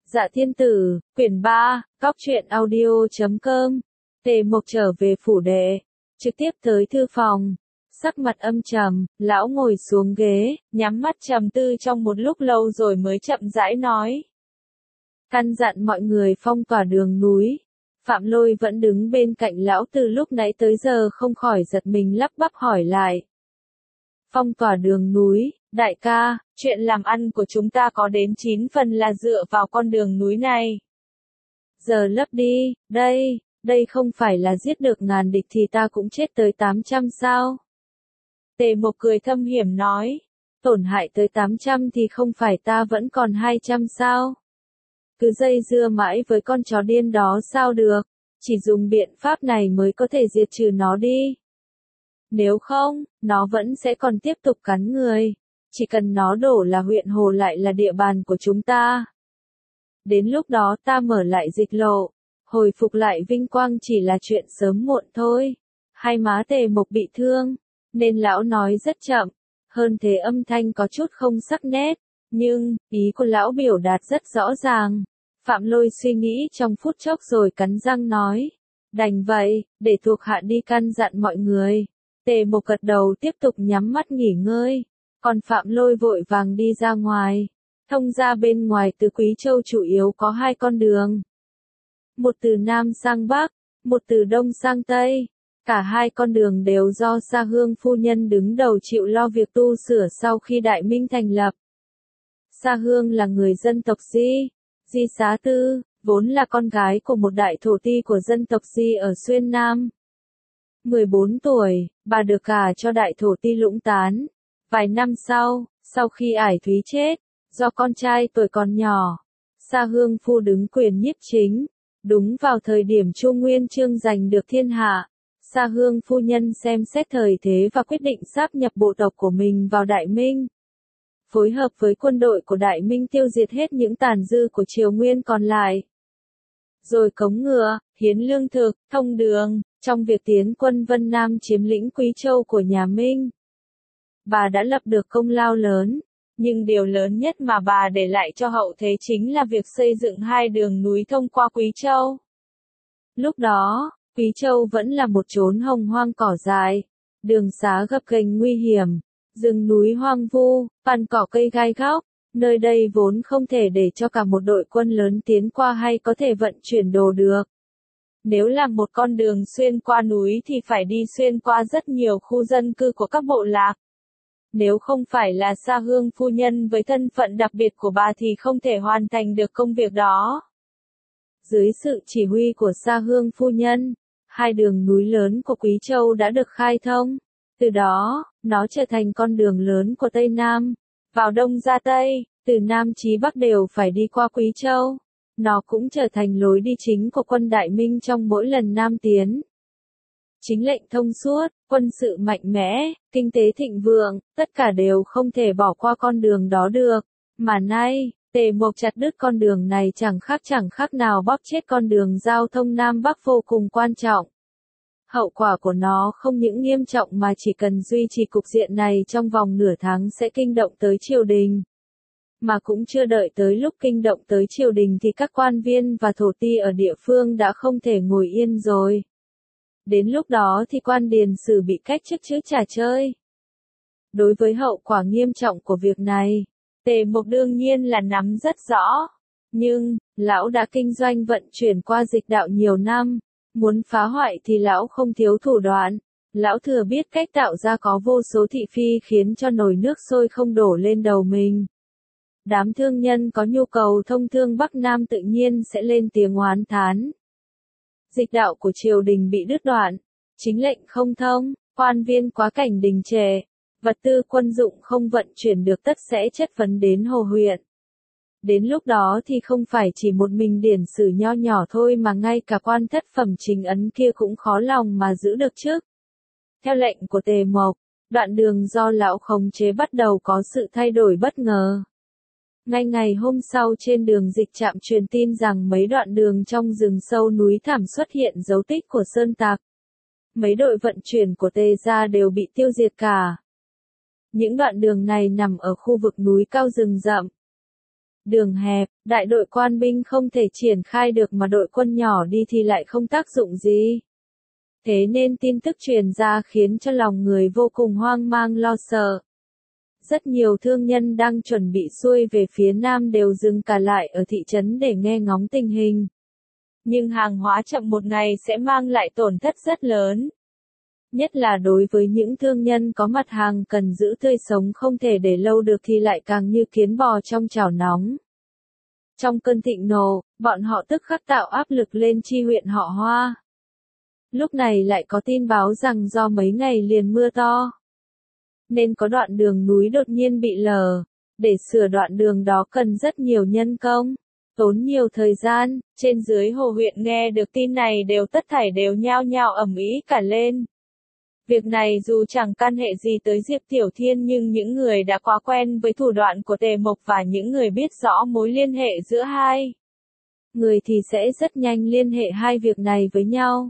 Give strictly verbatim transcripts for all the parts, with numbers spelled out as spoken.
Dạ Thiên Tử, quyển ba, góc truyện audio chấm com. Tề Mộc trở về phủ đệ, trực tiếp tới thư phòng. Sắc mặt âm trầm, lão ngồi xuống ghế, nhắm mắt trầm tư trong một lúc lâu rồi mới chậm rãi nói. Căn dặn mọi người phong tỏa đường núi. Phạm Lôi vẫn đứng bên cạnh lão từ lúc nãy tới giờ không khỏi giật mình lắp bắp hỏi lại. Phong tỏa đường núi, đại ca, chuyện làm ăn của chúng ta có đến chín phần là dựa vào con đường núi này. Giờ lấp đi, đây, đây không phải là giết được ngàn địch thì ta cũng chết tới tám trăm sao? Tề Mộc cười thâm hiểm nói, tổn hại tới tám trăm thì không phải ta vẫn còn hai trăm sao? Cứ dây dưa mãi với con chó điên đó sao được, chỉ dùng biện pháp này mới có thể diệt trừ nó đi. Nếu không, nó vẫn sẽ còn tiếp tục cắn người. Chỉ cần nó đổ là huyện Hồ lại là địa bàn của chúng ta. Đến lúc đó ta mở lại dịch lộ, hồi phục lại vinh quang chỉ là chuyện sớm muộn thôi. Hai má Tề Mộc bị thương, nên lão nói rất chậm, hơn thế âm thanh có chút không sắc nét, nhưng, ý của lão biểu đạt rất rõ ràng. Phạm Lôi suy nghĩ trong phút chốc rồi cắn răng nói, đành vậy, để thuộc hạ đi căn dặn mọi người. Tề Mộc gật đầu tiếp tục nhắm mắt nghỉ ngơi, còn Phạm Lôi vội vàng đi ra ngoài. Thông ra bên ngoài từ Quý Châu chủ yếu có hai con đường. Một từ Nam sang Bắc, một từ Đông sang Tây. Cả hai con đường đều do Sa Hương phu nhân đứng đầu chịu lo việc tu sửa sau khi Đại Minh thành lập. Sa Hương là người dân tộc Di, Di Xá Tư, vốn là con gái của một đại thổ ti của dân tộc Di ở Xuyên Nam. mười bốn tuổi, bà được gả cho đại thổ ti Lũng Tán. Vài năm sau, sau khi Ải Thúy chết, do con trai tuổi còn nhỏ, Sa Hương phu đứng quyền nhiếp chính. Đúng vào thời điểm Chu Nguyên Chương giành được thiên hạ, Sa Hương phu nhân xem xét thời thế và quyết định sáp nhập bộ tộc của mình vào Đại Minh. Phối hợp với quân đội của Đại Minh tiêu diệt hết những tàn dư của Triều Nguyên còn lại. Rồi cống ngựa, hiến lương thực, thông đường, trong việc tiến quân Vân Nam chiếm lĩnh Quý Châu của nhà Minh. Bà đã lập được công lao lớn, nhưng điều lớn nhất mà bà để lại cho hậu thế chính là việc xây dựng hai đường núi thông qua Quý Châu. Lúc đó, Quý Châu vẫn là một chốn hồng hoang cỏ dại, đường xá gập ghềnh nguy hiểm, rừng núi hoang vu, pan cỏ cây gai góc, nơi đây vốn không thể để cho cả một đội quân lớn tiến qua hay có thể vận chuyển đồ được. Nếu làm một con đường xuyên qua núi thì phải đi xuyên qua rất nhiều khu dân cư của các bộ lạc. Nếu không phải là Sa Hương phu nhân với thân phận đặc biệt của bà thì không thể hoàn thành được công việc đó. Dưới sự chỉ huy của Sa Hương phu nhân, hai đường núi lớn của Quý Châu đã được khai thông. Từ đó, nó trở thành con đường lớn của Tây Nam, vào Đông ra Tây, từ Nam chí Bắc đều phải đi qua Quý Châu. Nó cũng trở thành lối đi chính của quân Đại Minh trong mỗi lần Nam tiến. Chính lệnh thông suốt, quân sự mạnh mẽ, kinh tế thịnh vượng, tất cả đều không thể bỏ qua con đường đó được. Mà nay, Tề Mộc chặt đứt con đường này chẳng khác chẳng khác nào bóp chết con đường giao thông Nam Bắc vô cùng quan trọng. Hậu quả của nó không những nghiêm trọng mà chỉ cần duy trì cục diện này trong vòng nửa tháng sẽ kinh động tới triều đình. Mà cũng chưa đợi tới lúc kinh động tới triều đình thì các quan viên và thổ ti ở địa phương đã không thể ngồi yên rồi. Đến lúc đó thì quan điền sử bị cách chức chứ chả chơi. Đối với hậu quả nghiêm trọng của việc này, Tề Mộc đương nhiên là nắm rất rõ. Nhưng, lão đã kinh doanh vận chuyển qua dịch đạo nhiều năm, muốn phá hoại thì lão không thiếu thủ đoạn. Lão thừa biết cách tạo ra có vô số thị phi khiến cho nồi nước sôi không đổ lên đầu mình. Đám thương nhân có nhu cầu thông thương Bắc Nam tự nhiên sẽ lên tiếng oán thán. Dịch đạo của triều đình bị đứt đoạn, chính lệnh không thông, quan viên quá cảnh đình trệ, vật tư quân dụng không vận chuyển được tất sẽ chất vấn đến Hồ huyện. Đến lúc đó thì không phải chỉ một mình điển sử nho nhỏ thôi mà ngay cả quan thất phẩm chính ấn kia cũng khó lòng mà giữ được chức. Theo lệnh của Tề Mộc, đoạn đường do lão khống chế bắt đầu có sự thay đổi bất ngờ. Ngay ngày hôm sau trên đường dịch trạm truyền tin rằng mấy đoạn đường trong rừng sâu núi thẳm xuất hiện dấu tích của sơn tặc. Mấy đội vận chuyển của Tề gia đều bị tiêu diệt cả. Những đoạn đường này nằm ở khu vực núi cao rừng rậm. Đường hẹp, đại đội quan binh không thể triển khai được mà đội quân nhỏ đi thì lại không tác dụng gì. Thế nên tin tức truyền ra khiến cho lòng người vô cùng hoang mang lo sợ. Rất nhiều thương nhân đang chuẩn bị xuôi về phía nam đều dừng cả lại ở thị trấn để nghe ngóng tình hình. Nhưng hàng hóa chậm một ngày sẽ mang lại tổn thất rất lớn. Nhất là đối với những thương nhân có mặt hàng cần giữ tươi sống không thể để lâu được thì lại càng như kiến bò trong chảo nóng. Trong cơn thịnh nộ, bọn họ tức khắc tạo áp lực lên chi huyện họ Hoa. Lúc này lại có tin báo rằng do mấy ngày liền mưa to, nên có đoạn đường núi đột nhiên bị lở. Để sửa đoạn đường đó cần rất nhiều nhân công, tốn nhiều thời gian. Trên dưới Hồ huyện nghe được tin này đều tất thảy đều nhao nhao ầm ĩ cả lên. Việc này dù chẳng can hệ gì tới Diệp Tiểu Thiên nhưng những người đã quá quen với thủ đoạn của Tề Mộc và những người biết rõ mối liên hệ giữa hai người thì sẽ rất nhanh liên hệ hai việc này với nhau.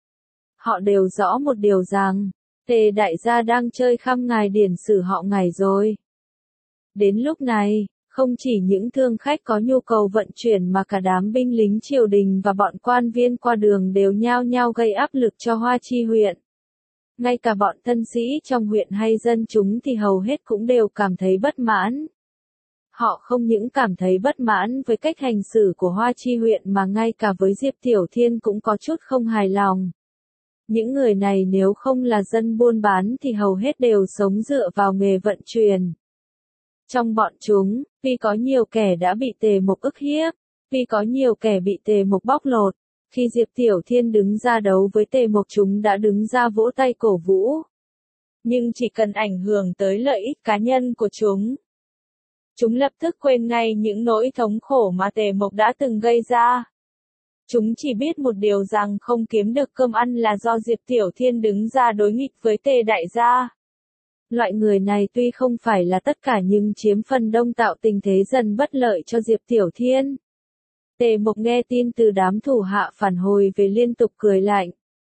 Họ đều rõ một điều rằng, Tề đại gia đang chơi khăm ngài điển sử họ ngài rồi. Đến lúc này, không chỉ những thương khách có nhu cầu vận chuyển mà cả đám binh lính triều đình và bọn quan viên qua đường đều nhao nhao gây áp lực cho Hoa Chi huyện. Ngay cả bọn thân sĩ trong huyện hay dân chúng thì hầu hết cũng đều cảm thấy bất mãn. Họ không những cảm thấy bất mãn với cách hành xử của Hoa Chi huyện mà ngay cả với Diệp Tiểu Thiên cũng có chút không hài lòng. Những người này nếu không là dân buôn bán thì hầu hết đều sống dựa vào nghề vận chuyển. Trong bọn chúng, vì có nhiều kẻ đã bị Tề Mộc ức hiếp, vì có nhiều kẻ bị Tề Mộc bóc lột. Khi Diệp Tiểu Thiên đứng ra đấu với Tề Mộc chúng đã đứng ra vỗ tay cổ vũ. Nhưng chỉ cần ảnh hưởng tới lợi ích cá nhân của chúng, chúng lập tức quên ngay những nỗi thống khổ mà Tề Mộc đã từng gây ra. Chúng chỉ biết một điều rằng không kiếm được cơm ăn là do Diệp Tiểu Thiên đứng ra đối nghịch với Tề đại gia. Loại người này tuy không phải là tất cả nhưng chiếm phần đông tạo tình thế dần bất lợi cho Diệp Tiểu Thiên. Tề Mộc nghe tin từ đám thủ hạ phản hồi về liên tục cười lạnh.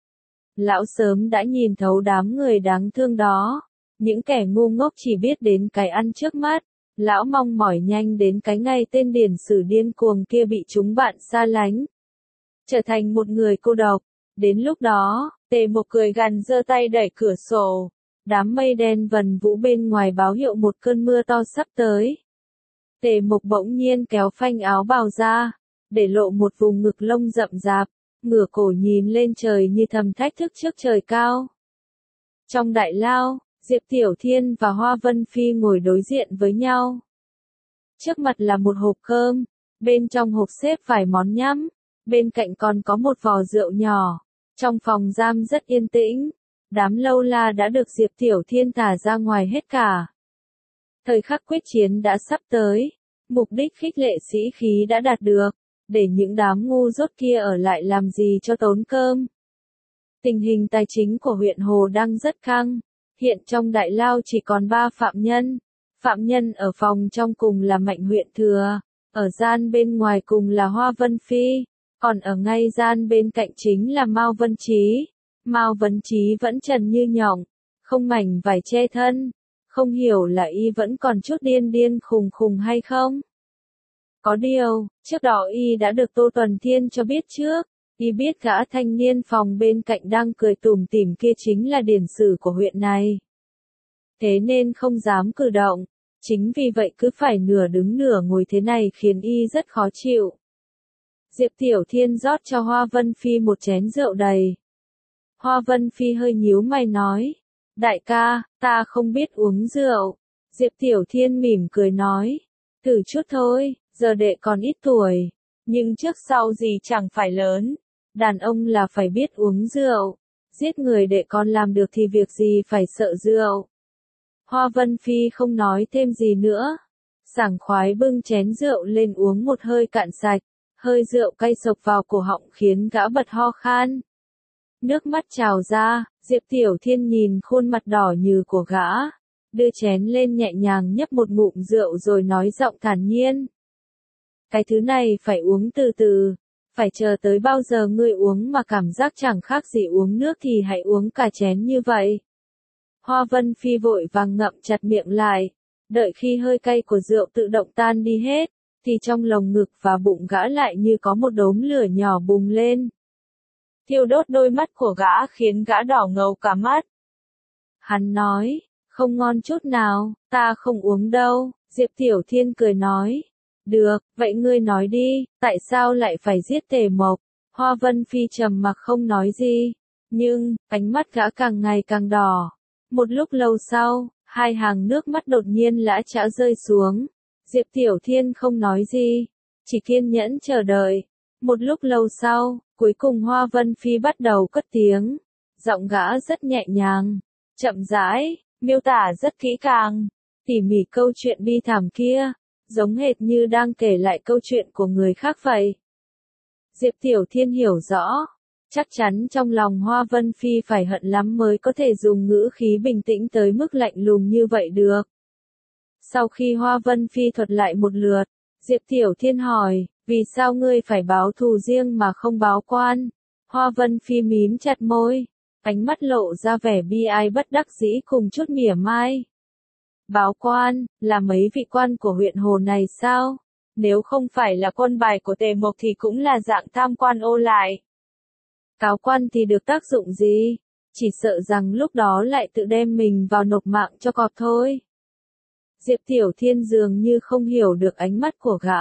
Lão sớm đã nhìn thấu đám người đáng thương đó. Những kẻ ngu ngốc chỉ biết đến cái ăn trước mắt. Lão mong mỏi nhanh đến cái ngày tên điển sử điên cuồng kia bị chúng bạn xa lánh. Trở thành một người cô độc. Đến lúc đó, Tề Mộc cười gằn giơ tay đẩy cửa sổ. Đám mây đen vần vũ bên ngoài báo hiệu một cơn mưa to sắp tới. Tề Mộc bỗng nhiên kéo phanh áo bào ra, để lộ một vùng ngực lông rậm rạp, ngửa cổ nhìn lên trời như thầm thách thức trước trời cao. Trong đại lao, Diệp Tiểu Thiên và Hoa Vân Phi ngồi đối diện với nhau. Trước mặt là một hộp cơm, bên trong hộp xếp vài món nhắm, bên cạnh còn có một vò rượu nhỏ. Trong phòng giam rất yên tĩnh, đám lâu la đã được Diệp Tiểu Thiên thả ra ngoài hết cả. Thời khắc quyết chiến đã sắp tới, mục đích khích lệ sĩ khí đã đạt được. Để những đám ngu dốt kia ở lại làm gì cho tốn cơm. Tình hình tài chính của huyện Hồ đang rất căng. Hiện trong đại lao chỉ còn ba phạm nhân. Phạm nhân ở phòng trong cùng là Mạnh huyện thừa. Ở gian bên ngoài cùng là Hoa Vân Phi. Còn ở ngay gian bên cạnh chính là Mao Vân Chí. Mao Vân Chí vẫn trần như nhộng. Không mảnh vải che thân. Không hiểu là y vẫn còn chút điên điên khùng khùng hay không? Có điều, trước đó y đã được Tô Tuần Thiên cho biết trước, y biết gã thanh niên phòng bên cạnh đang cười tủm tỉm kia chính là điển sử của huyện này. Thế nên không dám cử động, chính vì vậy cứ phải nửa đứng nửa ngồi thế này khiến y rất khó chịu. Diệp Tiểu Thiên rót cho Hoa Vân Phi một chén rượu đầy. Hoa Vân Phi hơi nhíu mày nói, đại ca, ta không biết uống rượu. Diệp Tiểu Thiên mỉm cười nói, thử chút thôi. Giờ đệ còn ít tuổi, nhưng trước sau gì chẳng phải lớn. Đàn ông là phải biết uống rượu. Giết người đệ còn làm được thì việc gì phải sợ rượu. Hoa Vân Phi không nói thêm gì nữa. Sảng khoái bưng chén rượu lên uống một hơi cạn sạch. Hơi rượu cay sộc vào cổ họng khiến gã bật ho khan. Nước mắt trào ra, Diệp Tiểu Thiên nhìn khuôn mặt đỏ như của gã. Đưa chén lên nhẹ nhàng nhấp một ngụm rượu rồi nói giọng thản nhiên. Cái thứ này phải uống từ từ, phải chờ tới bao giờ ngươi uống mà cảm giác chẳng khác gì uống nước thì hãy uống cả chén như vậy. Hoa Vân Phi vội vàng ngậm chặt miệng lại, đợi khi hơi cay của rượu tự động tan đi hết, thì trong lồng ngực và bụng gã lại như có một đốm lửa nhỏ bùng lên. Thiêu đốt đôi mắt của gã khiến gã đỏ ngầu cả mắt. Hắn nói, không ngon chút nào, ta không uống đâu. Diệp Tiểu Thiên cười nói, được, vậy ngươi nói đi, tại sao lại phải giết Tề Mộc? Hoa Vân Phi trầm mặc không nói gì, nhưng, ánh mắt gã càng ngày càng đỏ. Một lúc lâu sau, hai hàng nước mắt đột nhiên lã chã rơi xuống. Diệp Tiểu Thiên không nói gì, chỉ kiên nhẫn chờ đợi. Một lúc lâu sau, cuối cùng Hoa Vân Phi bắt đầu cất tiếng. Giọng gã rất nhẹ nhàng, chậm rãi, miêu tả rất kỹ càng, tỉ mỉ câu chuyện bi thảm kia, giống hệt như đang kể lại câu chuyện của người khác vậy. Diệp Tiểu Thiên hiểu rõ, chắc chắn trong lòng Hoa Vân Phi phải hận lắm mới có thể dùng ngữ khí bình tĩnh tới mức lạnh lùng như vậy được. Sau khi Hoa Vân Phi thuật lại một lượt, Diệp Tiểu Thiên hỏi, vì sao ngươi phải báo thù riêng mà không báo quan? Hoa Vân Phi mím chặt môi, ánh mắt lộ ra vẻ bi ai bất đắc dĩ cùng chút mỉa mai. Báo quan, là mấy vị quan của huyện Hồ này sao? Nếu không phải là quân bài của Tề Mộc thì cũng là dạng tham quan ô lại. Cáo quan thì được tác dụng gì? Chỉ sợ rằng lúc đó lại tự đem mình vào nộp mạng cho cọp thôi. Diệp Tiểu Thiên dường như không hiểu được ánh mắt của gã.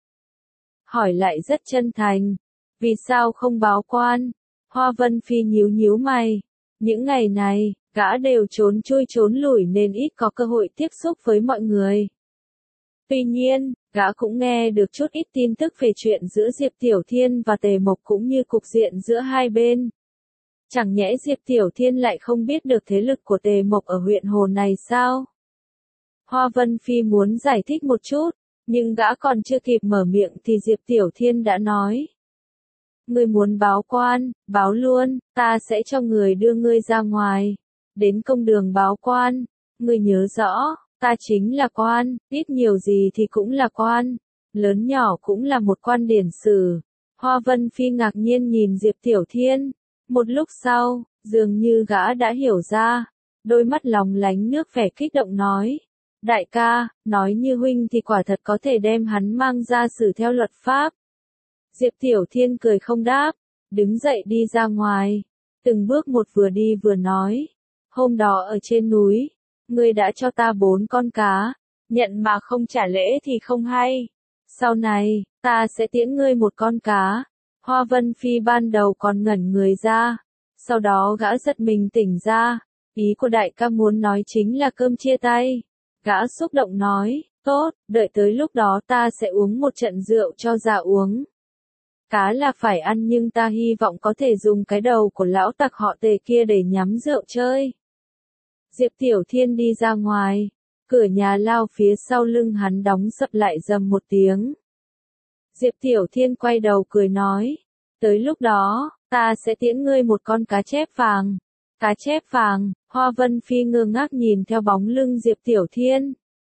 Hỏi lại rất chân thành, vì sao không báo quan? Hoa Vân Phi nhíu nhíu mày. Những ngày này, gã đều trốn chui trốn lủi nên ít có cơ hội tiếp xúc với mọi người. Tuy nhiên, gã cũng nghe được chút ít tin tức về chuyện giữa Diệp Tiểu Thiên và Tề Mộc cũng như cục diện giữa hai bên. Chẳng nhẽ Diệp Tiểu Thiên lại không biết được thế lực của Tề Mộc ở huyện Hồ này sao? Hoa Vân Phi muốn giải thích một chút, nhưng gã còn chưa kịp mở miệng thì Diệp Tiểu Thiên đã nói. Ngươi muốn báo quan, báo luôn, ta sẽ cho người đưa ngươi ra ngoài. Đến công đường báo quan, ngươi nhớ rõ, ta chính là quan, ít nhiều gì thì cũng là quan, lớn nhỏ cũng là một quan điển sử. Hoa Vân Phi ngạc nhiên nhìn Diệp Tiểu Thiên, một lúc sau, dường như gã đã hiểu ra, đôi mắt lóng lánh nước vẻ kích động nói. Đại ca, nói như huynh thì quả thật có thể đem hắn mang ra xử theo luật pháp. Diệp Tiểu Thiên cười không đáp, đứng dậy đi ra ngoài, từng bước một vừa đi vừa nói. Hôm đó ở trên núi, ngươi đã cho ta bốn con cá, nhận mà không trả lễ thì không hay. Sau này, ta sẽ tiễn ngươi một con cá. Hoa Vân Phi ban đầu còn ngẩn người ra, sau đó gã giật mình tỉnh ra, ý của đại ca muốn nói chính là cơm chia tay. Gã xúc động nói, tốt, đợi tới lúc đó ta sẽ uống một trận rượu cho già uống. Cá là phải ăn nhưng ta hy vọng có thể dùng cái đầu của lão tặc họ Tề kia để nhắm rượu chơi. Diệp Tiểu Thiên đi ra ngoài, cửa nhà lao phía sau lưng hắn đóng sập lại rầm một tiếng. Diệp Tiểu Thiên quay đầu cười nói, tới lúc đó, ta sẽ tiễn ngươi một con cá chép vàng. Cá chép vàng, Hoa Vân Phi ngơ ngác nhìn theo bóng lưng Diệp Tiểu Thiên.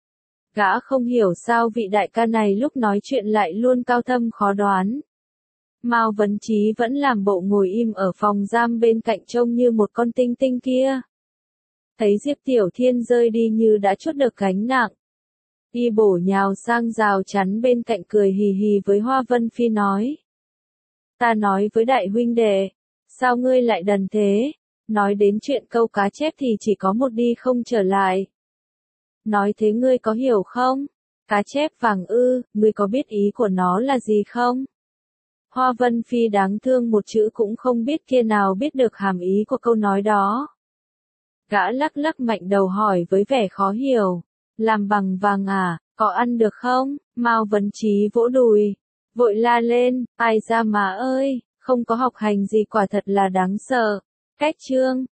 Gã không hiểu sao vị đại ca này lúc nói chuyện lại luôn cao thâm khó đoán. Mao Vấn Chí vẫn làm bộ ngồi im ở phòng giam bên cạnh trông như một con tinh tinh kia. Thấy Diệp Tiểu Thiên rơi đi như đã trút được gánh nặng. Y bổ nhào sang rào chắn bên cạnh cười hì hì với Hoa Vân Phi nói. Ta nói với đại huynh đệ, sao ngươi lại đần thế? Nói đến chuyện câu cá chép thì chỉ có một đi không trở lại. Nói thế ngươi có hiểu không? Cá chép vàng ư, ngươi có biết ý của nó là gì không? Hoa Vân Phi đáng thương một chữ cũng không biết kia nào biết được hàm ý của câu nói đó. Gã lắc lắc mạnh đầu hỏi với vẻ khó hiểu. Làm bằng vàng à, có ăn được không? Mao Vấn Chí vỗ đùi, vội la lên, ai ra mà ơi, không có học hành gì quả thật là đáng sợ. Cách chương